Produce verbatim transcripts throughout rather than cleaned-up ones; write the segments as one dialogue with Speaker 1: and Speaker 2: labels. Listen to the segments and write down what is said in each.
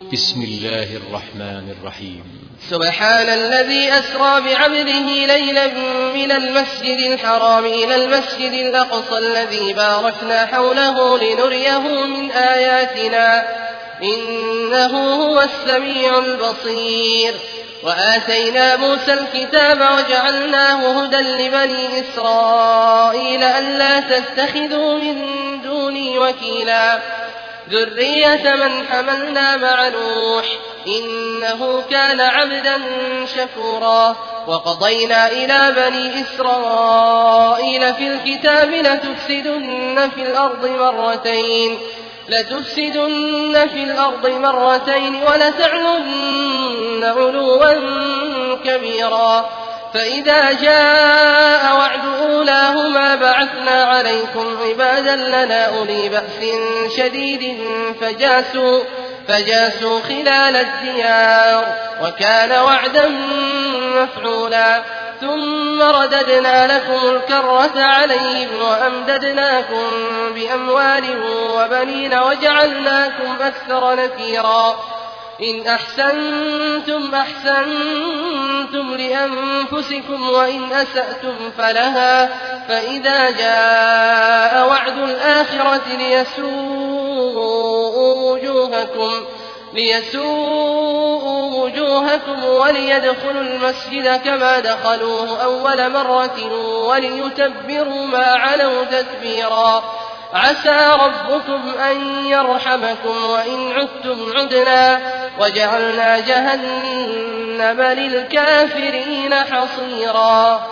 Speaker 1: بسم الله الرحمن الرحيم.
Speaker 2: سبحان الذي أسرى بعبده ليلا من المسجد الحرام إلى المسجد الأقصى الذي باركنا حوله لنريه من آياتنا إنه هو السميع البصير. وآتينا موسى الكتاب وجعلناه هدى لبني إسرائيل ألا تتخذوا من دوني وكيلا ذرية من حملنا مع نوح إنه كان عبدا شكورا. وقضينا إلى بني إسرائيل في الكتاب لتفسدن في الأرض مرتين لتفسدن في الأرض مرتين ولتعلن علوا كبيرا. فإذا جاء وعد أولاهما بعثنا عليكم عبادا لنا أولي بأس شديد فجاسوا, فجاسوا خلال الديار وكان وعدا مفعولا. ثم رددنا لكم الكرة عليهم وأمددناكم بأموال وبنين وجعلناكم أكثر نفيرا. إن أحسنتم أحسنتم لأنفسكم وإن أسأتم فلها. فإذا جاء وعد الآخرة ليسوءوا وجوهكم ليسوءوا وجوهكم وليدخلوا المسجد كما دخلوه أول مرة وليتبروا ما علوا تتبيرا. عسى ربكم أن يرحمكم وإن عدتم عدنا وجعلنا جهنم للكافرين حصيرا.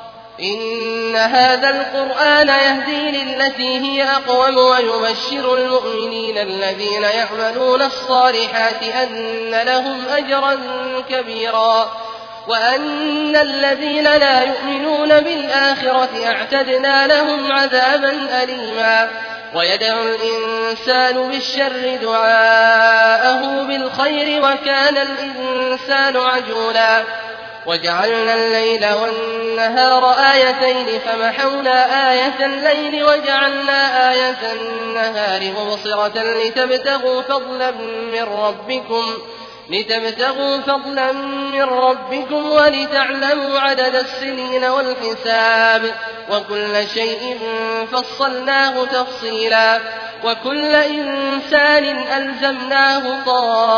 Speaker 2: إن هذا القرآن يهدي للتي هي أقوم ويبشر المؤمنين الذين يعملون الصالحات أن لهم أجرا كبيرا وأن الذين لا يؤمنون بالآخرة اعتدنا لهم عذابا أليما. ويدعو الإنسان بالشر دعاءه بالخير وكان الإنسان عجولا. وجعلنا الليل والنهار آيتين فمحونا آية الليل وجعلنا آية النهار مبصرة لتبتغوا فضلا من ربكم لتبتغوا فضلا من ربكم ولتعلموا عدد السنين والحساب وكل شيء فصلناه تفصيلا. وكل إنسان ألزمناه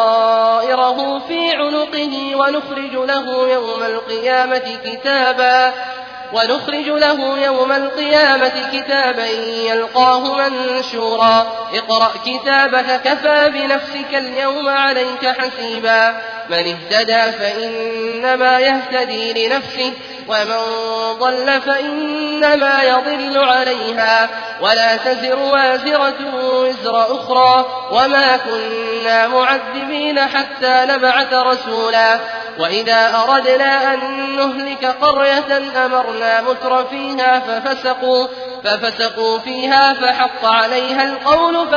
Speaker 2: طائره في عنقه ونخرج له يوم القيامة كتابا ونخرج له يوم القيامة كتابا يلقاه منشورا. اقرأ كتابك كفى بنفسك اليوم عليك حسيبا. من اهتدى فإنما يهتدي لنفسه ومن ضل فإنما يضل عليها ولا تزر وازرة وزر أخرى وما كنا معذبين حتى نبعث رسولا. وإذا أردنا أن نهلك قرية أمرنا متر فيها ففسقوا, ففسقوا فيها فحق عليها القول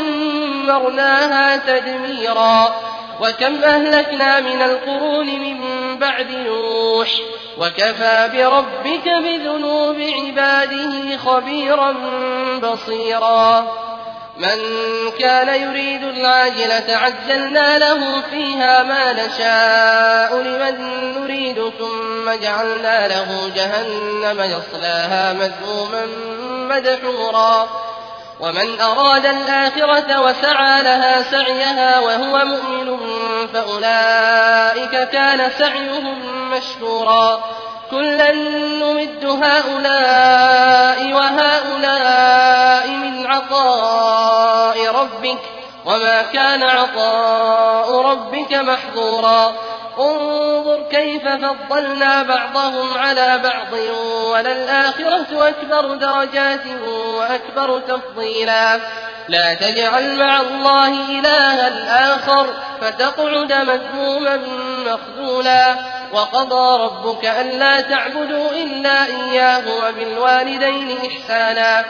Speaker 2: فدمرناها تدميرا. وكم أهلكنا من القرون من بعد نوح وكفى بربك بذنوب عباده خبيرا بصيرا. من كان يريد العاجلة عجلنا له فيها ما نشاء لمن نريد ثم جعلنا له جهنم يصلاها مذموما مدحورا. ومن أراد الآخرة وسعى لها سعيها وهو مؤمن فأولئك كان سعيهم مشكورا. كلا نمد هؤلاء وهؤلاء من عطاء ربك وما كان عطاء ربك محظورا. انظر كيف فضلنا بعضهم على بعض وللآخرة أكبر درجات وأكبر تفضيلا. لا تجعل مع الله إلها آخر فتقعد مذموما مخذولا. وقضى ربك ألا تعبدوا إلا إياه وبالوالدين إحسانا.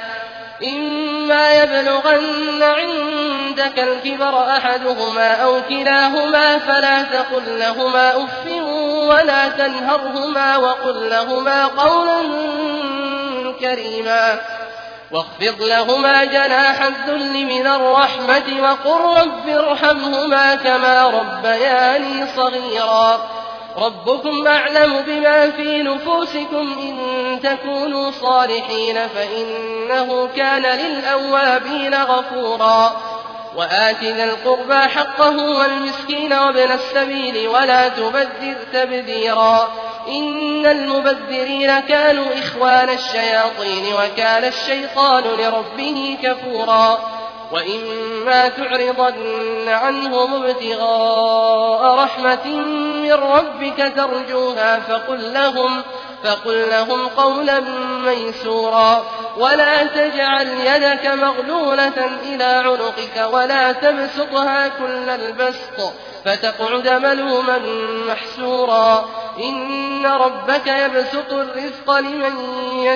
Speaker 2: إما يبلغن عندك الكبر أحدهما أو كلاهما فلا تقل لهما أف ولا تنهرهما وقل لهما قولا كريما. واخفض لهما جناح الذل من الرحمة وقل رب ارحمهما كما ربياني صغيرا ربكم أعلم بما في نفوسكم إن تكونوا صالحين فإنه كان للأوابين غفورا وآت ذا القربى حقه والمسكين وابن السبيل ولا تبذر تبذيرا إن المبذرين كانوا إخوان الشياطين وكان الشيطان لربه كفورا وإما تعرضن عنهم ابتغاء رحمة من ربك ترجوها فقل لهم, فقل لهم قولا ميسورا ولا تجعل يدك مغلولة إلى عنقك ولا تبسطها كل البسط فتقعد ملوما محسورا إن ربك يبسط الرزق لمن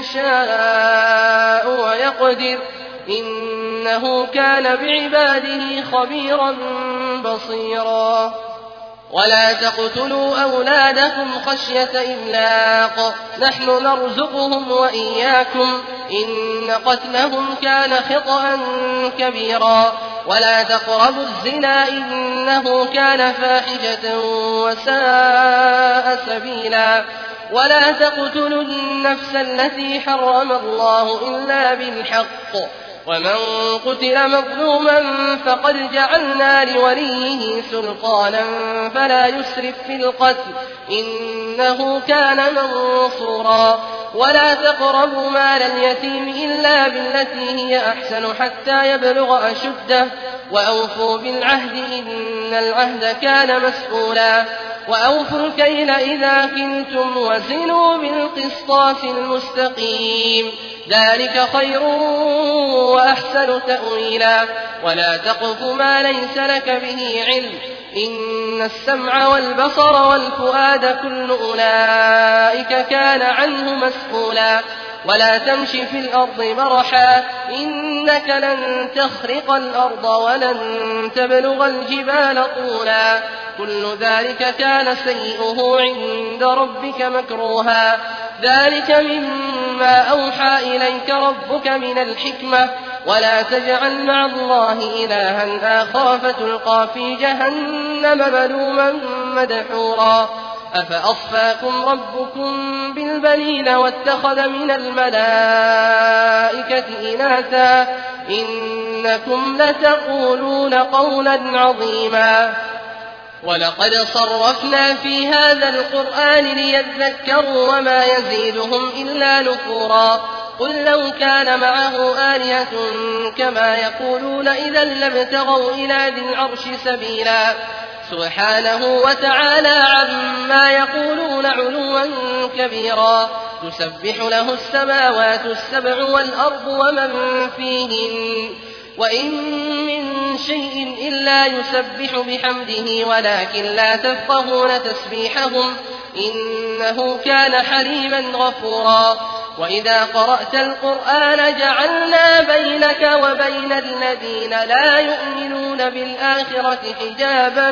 Speaker 2: يشاء ويقدر إنه كان بعباده خبيرا بصيرا ولا تقتلوا أولادكم خشية إملاق نحن نرزقهم وإياكم إن قتلهم كان خطأ كبيرا ولا تقربوا الزنا إنه كان فاحشة وساء سبيلا ولا تقتلوا النفس التي حرم الله إلا بالحق ومن قتل مظلوما فقد جعلنا لوليه سلطانا فلا يسرف في القتل إنه كان منصورا ولا تقربوا مال اليتيم إلا بالتي هي أحسن حتى يبلغ أشده وأوفوا بالعهد إن العهد كان مسؤولا وأوفوا الكيل إذا كلتم وزنوا بالقسطاس المستقيم ذلك خير وأحسن تأويلا ولا تقف ما ليس لك به علم إن السمع والبصر والفؤاد كل أولئك كان عنه مسؤولا ولا تمش في الأرض مرحا إنك لن تخرق الأرض ولن تبلغ الجبال طولا كل ذلك كان سيئه عند ربك مكروها ذلك مما أوحى إليك ربك من الحكمة ولا تجعل مع الله إلها آخر فتلقى في جهنم ملوما مدحورا أفأصفاكم ربكم بالبنين واتخذ من الملائكة إناثا إنكم لتقولون قولا عظيما ولقد صرفنا في هذا القرآن ليذكروا وما يزيدهم إلا نفورا قل لو كان معه آلهة كما يقولون إذا لابتغوا إلى ذي العرش سبيلا سبحانه وتعالى عما يقولون علوا كبيرا تسبح له السماوات السبع والأرض ومن فيهن وإن من شيء إلا يسبح بحمده ولكن لا تفقهون تسبيحهم إنه كان حليما غفورا وإذا قرأت القرآن جعلنا بينك وبين الذين لا يؤمنون بالآخرة حجابا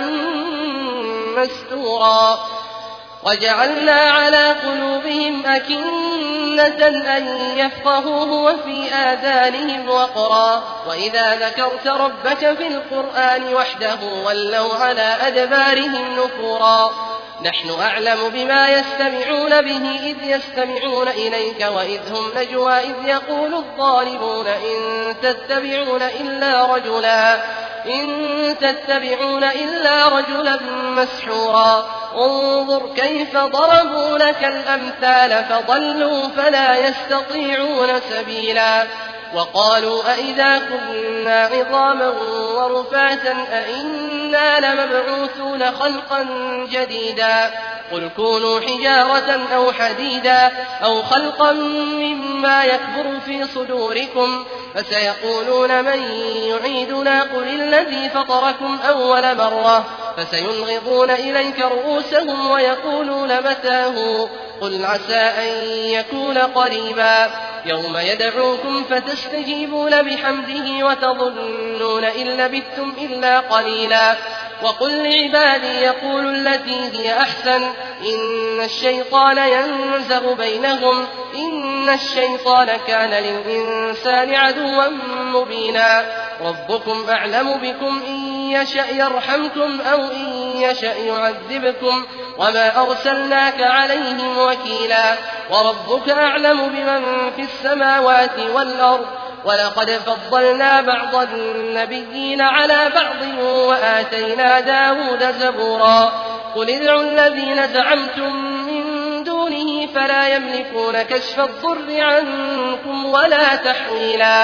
Speaker 2: مستورا وجعلنا على قلوبهم أكنة أن يفقهوه وفي آذانهم وقرا وإذا ذكرت ربك في القرآن وحده ولوا على أدبارهم نفورا نحن أعلم بما يستمعون به إذ يستمعون إليك وإذ هم نجوى إذ يقول الظالمون إن تتبعون إلا رجلا إن تتبعون إلا رجلا مسحورا انظر كيف ضربوا لك الأمثال فضلوا فلا يستطيعون سبيلا وقالوا أئذا كنا عظاما ورفاتا أئنا لمبعوثون خلقا جديدا قل كونوا حجارة أو حديدا أو خلقا مما يكبر في صدوركم فسيقولون من يعيدنا قل الذي فطركم أول مرة فسينغضون إليك رؤوسهم ويقولون متاه قل عسى أن يكون قريبا يوم يدعوكم فتستجيبون بحمده وتظنون إن لبثتم إلا قليلا وقل لعبادي يقولوا التي هي أحسن إن الشيطان ينزغ بينهم إن الشيطان كان للإنسان عدوا مبينا ربكم أعلم بكم إن يشأ يرحمكم أو إن يشأ يعذبكم وما أرسلناك عليهم وكيلا وربك أعلم بمن في السماوات والأرض ولقد فضلنا بعض النبيين على بعض وآتينا داود زبورا قل ادعوا الذين زعمتم من دونه فلا يملكون كشف الضر عنكم ولا تحويلا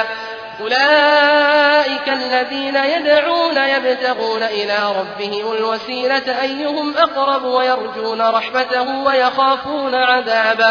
Speaker 2: أولئك الذين يدعون يبتغون إلى ربهم الوسيلة أيهم أقرب ويرجون رحمته ويخافون عذابه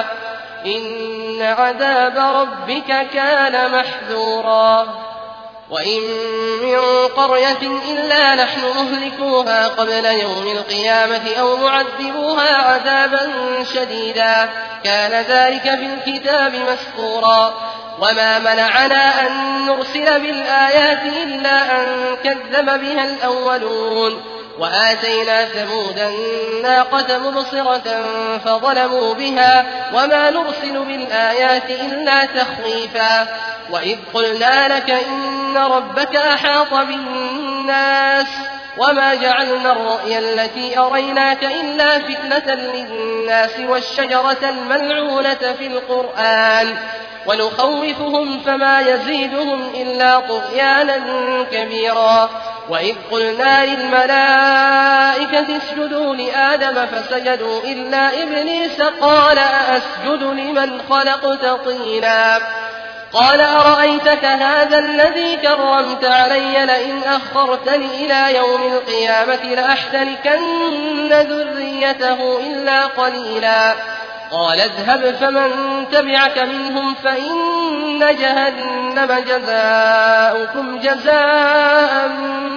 Speaker 2: إن عذاب ربك كان محذورا وإن من قرية إلا نحن مهلكوها قبل يوم القيامة أو معذبوها عذابا شديدا كان ذلك في الكتاب مسطورا وما منعنا أن نرسل بالآيات إلا أن كذب بها الأولون وآتينا ثمود الناقة مبصرة فظلموا بها وما نرسل بالآيات إلا تخويفا وإذ قلنا لك إن ربك أحاط بالناس وما جعلنا الرؤيا التي أريناك إلا فتنة للناس والشجرة الملعونة في القرآن ونخوفهم فما يزيدهم إلا طغيانا كبيرا وإذ قلنا للملائكة اسجدوا لآدم فسجدوا إلا إبليس قال أأسجد لمن خلقت طينا قال أرأيتك هذا الذي كرمت علي لئن أخرتني إلى يوم القيامة لأحتركن ذريته إلا قليلا قال اذهب فمن تبعك منهم فإن جهنم جزاؤكم جزاء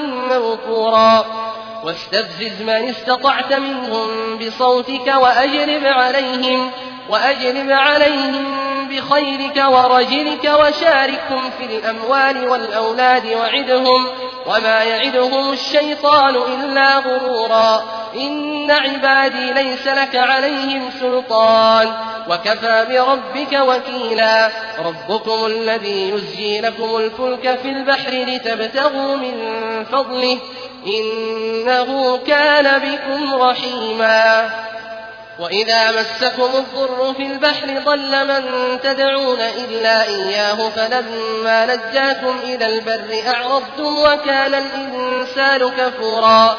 Speaker 2: موفورا واستفزز من استطعت منهم بصوتك وأجلب عليهم وأجلب عليهم بخيرك ورجلك وشاركهم في الأموال والأولاد وعدهم وما يعدهم الشيطان إلا غرورا إن عبادي ليس لك عليهم سلطان وكفى بربك وكيلا ربكم الذي يزجي لكم الفلك في البحر لتبتغوا من فضله إنه كان بكم رحيما وإذا مسكم الضر في البحر ضل من تدعون إلا إياه فلما نجاكم إلى البر أعرضتم وكان الإنسان كفورا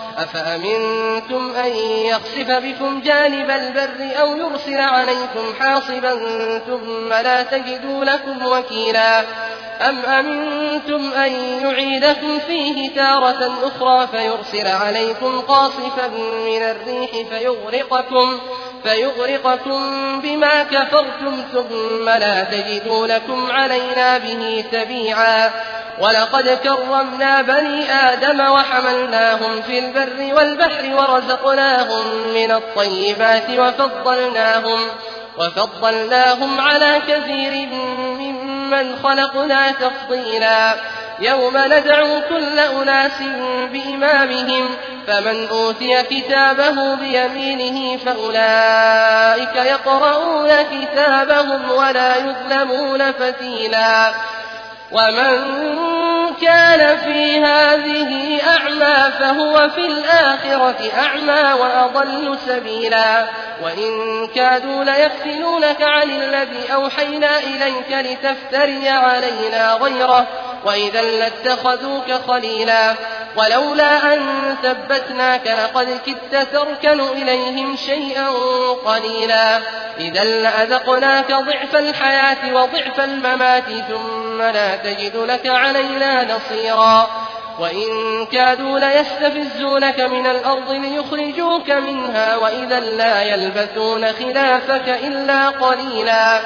Speaker 2: أفأمنتم أن يخسف بكم جانب البر أو يرسل عليكم حاصبا ثم لا تجدوا لكم وكيلا أم أمنتم أن يعيدكم فيه تارة أخرى فيرسل عليكم قاصفا من الريح فيغرقكم, فيغرقكم بما كفرتم ثم لا تجدوا لكم علينا به تبيعا ولقد كرمنا بني آدم وحملناهم في البر والبحر ورزقناهم من الطيبات وفضلناهم, وفضلناهم على كثير ممن خلقنا تفضيلا يوم ندعو كل أناس بإمامهم فمن أوتي كتابه بيمينه فأولئك يقرؤون كتابهم ولا يظلمون فتيلا ومن كان في هذه أعمى فهو في الآخرة أعمى وأضل سبيلا وإن كادوا ليفتنونك عن الذي أوحينا إليك لتفتري علينا غيره وإذا لاتخذوك خليلا ولولا أن ثبتناك لقد كدت تركن إليهم شيئا قليلا إذا لأذقناك ضعف الحياة وضعف الممات ثم لا تجد لك علينا نصيرا وإن كادوا ليستفزونك من الأرض ليخرجوك منها وإذا لا يلبثون خلافك إلا قليلا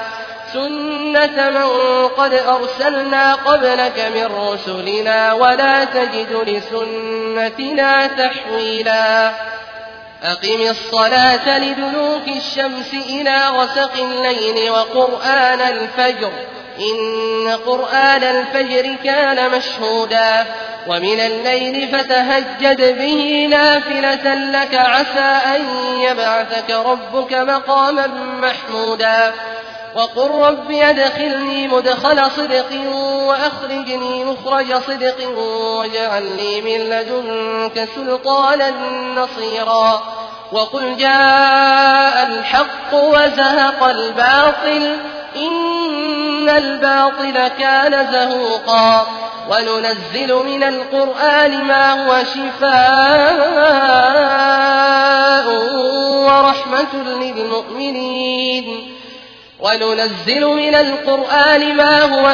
Speaker 2: سنة من قد أرسلنا قبلك من رسلنا ولا تجد لسنتنا تحويلا أقم الصلاة لدلوك الشمس إلى غسق الليل وقرآن الفجر إن قرآن الفجر كان مشهودا ومن الليل فتهجد به نافلة لك عسى أن يبعثك ربك مقاما محمودا وقل رب أدخلني مدخل صدق وأخرجني مخرج صدق واجعل لي من لدنك سلطانا نصيرا وقل جاء الحق وزهق الباطل إن الباطل كان زهوقا وننزل من القرآن ما هو شفاء ورحمة للمؤمنين وننزل من القرآن ما هو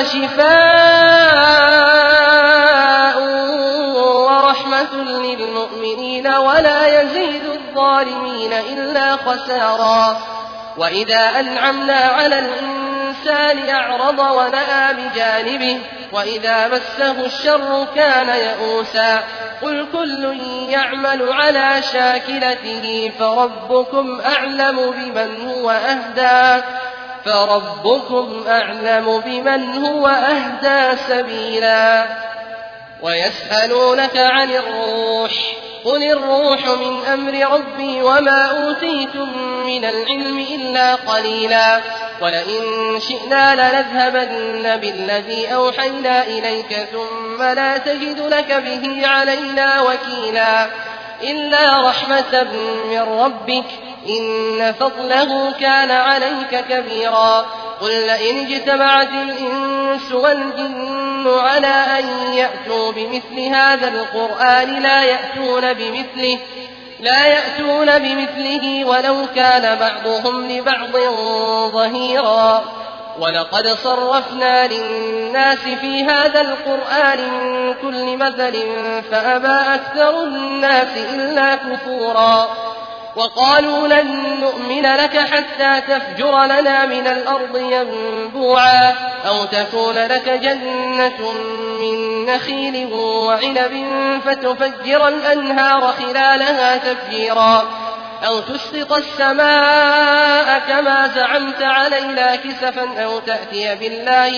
Speaker 2: شفاء ورحمة للمؤمنين ولا يزيد الظالمين إلا خسارا وإذا أنعمنا على الإنسان أعرض ونأى بجانبه وإذا مسه الشر كان يئوسا قل كل يعمل على شاكلته فربكم أعلم بمن هو أهدى فربكم أعلم بمن هو أهدى سبيلا ويسألونك عن الروح قل الروح من أمر ربي وما أوتيتم من العلم إلا قليلا ولئن شئنا لنذهبن بالذي أوحينا إليك ثم لا تجد لك به علينا وكيلا إلا رحمة من ربك إن فضله كان عليك كبيرا قل لئن اجتمعت الإنس والجن على أن يأتوا بمثل هذا القرآن لا يأتون بمثله لا يأتون بمثله ولو كان بعضهم لبعض ظهيرا ولقد صرفنا للناس في هذا القرآن من كل مثل فأبى أكثر الناس إلا كفورا وقالوا لن نؤمن لك حتى تفجر لنا من الأرض ينبوعا أو تكون لك جنة من نخيل وعنب فتفجر الأنهار خلالها تفجيرا أو تسقط السماء كما زعمت علينا كسفا أو تأتي بالله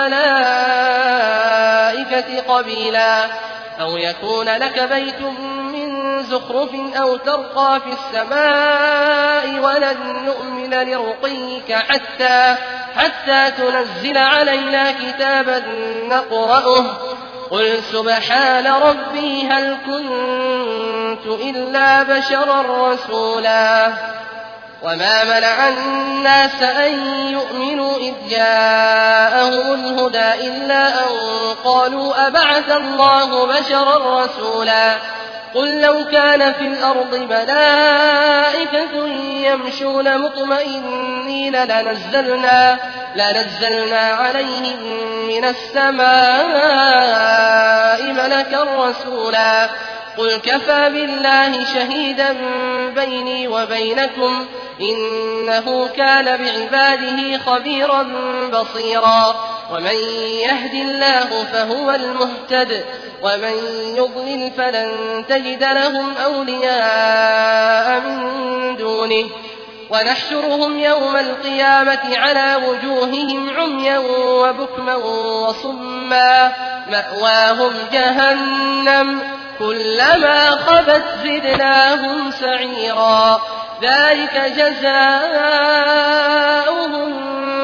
Speaker 2: والملائكة قبيلا أو يكون لك بيت من زخرف أو ترقى في السماء ولن نؤمن لرقيك حتى, حتى تنزل علينا كتابا نقرأه قل سبحان ربي هل كنت إلا بشرا رسولا وما منع الناس أن يؤمنوا إذ جاءهم الهدى إلا أن قالوا أبعث الله بشرا رسولا قل لو كان في الأرض ملائكة يمشون مطمئنين لنزلنا, لنزلنا عليهم من السماء ملكا رسولا قل كفى بالله شهيدا بيني وبينكم إنه كان بعباده خبيرا بصيرا ومن يهد الله فهو المهتد ومن يضلل فلن تجد لهم أولياء من دونه ونحشرهم يوم القيامة على وجوههم عميا وبكما وصما مأواهم جهنم كلما خبت زدناهم سعيرا ذلك جزاؤهم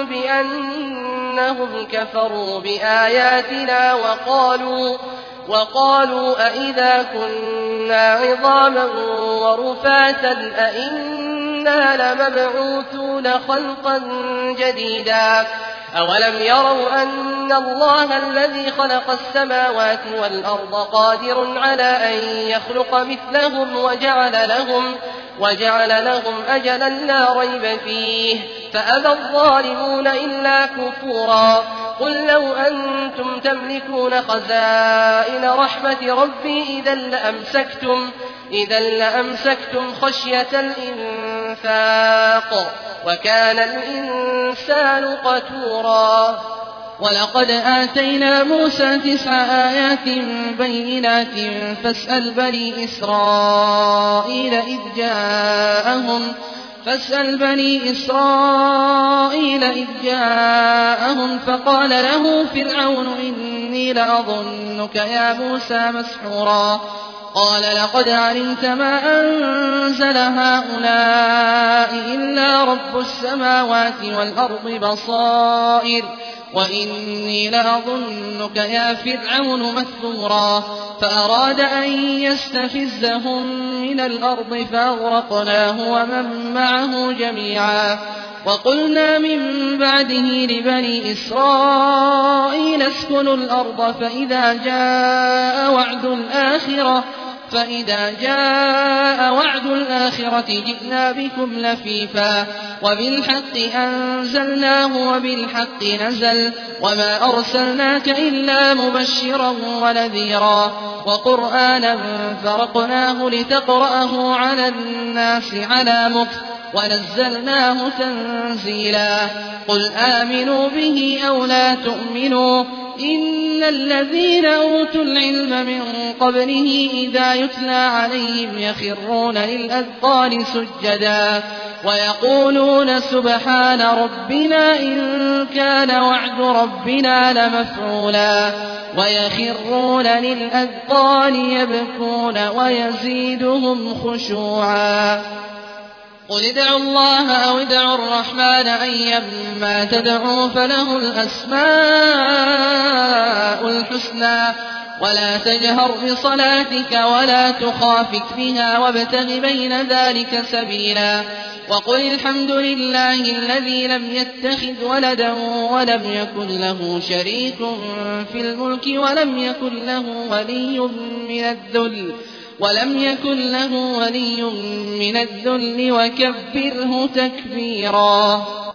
Speaker 2: بأنهم كفروا بآياتنا وقالوا وقالوا أئذا كنا عظاما ورفاتا أئنا لمبعوثون خلقا جديدا أولم يروا أن الله الذي خلق السماوات والأرض قادر على أن يخلق مثلهم وجعل لهم, وجعل لهم أجلا لا ريب فيه فأبى الظالمون إلا كفورا قل لو أنتم تملكون خزائن رحمة ربي إذا لأمسكتم, إذا لأمسكتم خشية الإنفاق وكان الإنسان قتورا
Speaker 3: ولقد آتينا موسى تسع آيات بينات فاسأل بني إسرائيل إذ جاءهم فاسأل بني إسرائيل إذ جاءهم فقال له فرعون إني لأظنك يا موسى مسحورا قال لقد علمت ما أنزل هؤلاء إلا رب السماوات والأرض بصائر وإني لأظنك يا فرعون مثبورا فأراد أن يستفزهم من الأرض فأغرقناه ومن معه جميعا وقلنا من بعده لبني إسرائيل اسكنوا الأرض فإذا جاء وعد الآخرة فإذا جاء وعد الآخرة جئنا بكم لفيفا وبالحق أنزلناه وبالحق نزل وما أرسلناك إلا مبشرا ونذيرا وقرآنا فرقناه لتقرأه على الناس على مكث ونزلناه تنزيلا قل آمنوا به أو لا تؤمنوا إن الذين أوتوا العلم من قبله إذا يتلى عليهم يخرون للأذقان سجدا ويقولون سبحان ربنا إن كان وعد ربنا لمفعولا ويخرون للأذقان يبكون ويزيدهم خشوعا قل ادعوا الله أو ادعوا الرحمن أيما تدعوا فله الأسماء الحسنى ولا تجهر بصلاتك ولا تخافت بها وابتغ بين ذلك سبيلا وقل الحمد لله الذي لم يتخذ ولدا ولم يكن له شريك في الملك ولم يكن له ولي من الذل ولم يكن له ولي من الذل وكبره تكبيرا.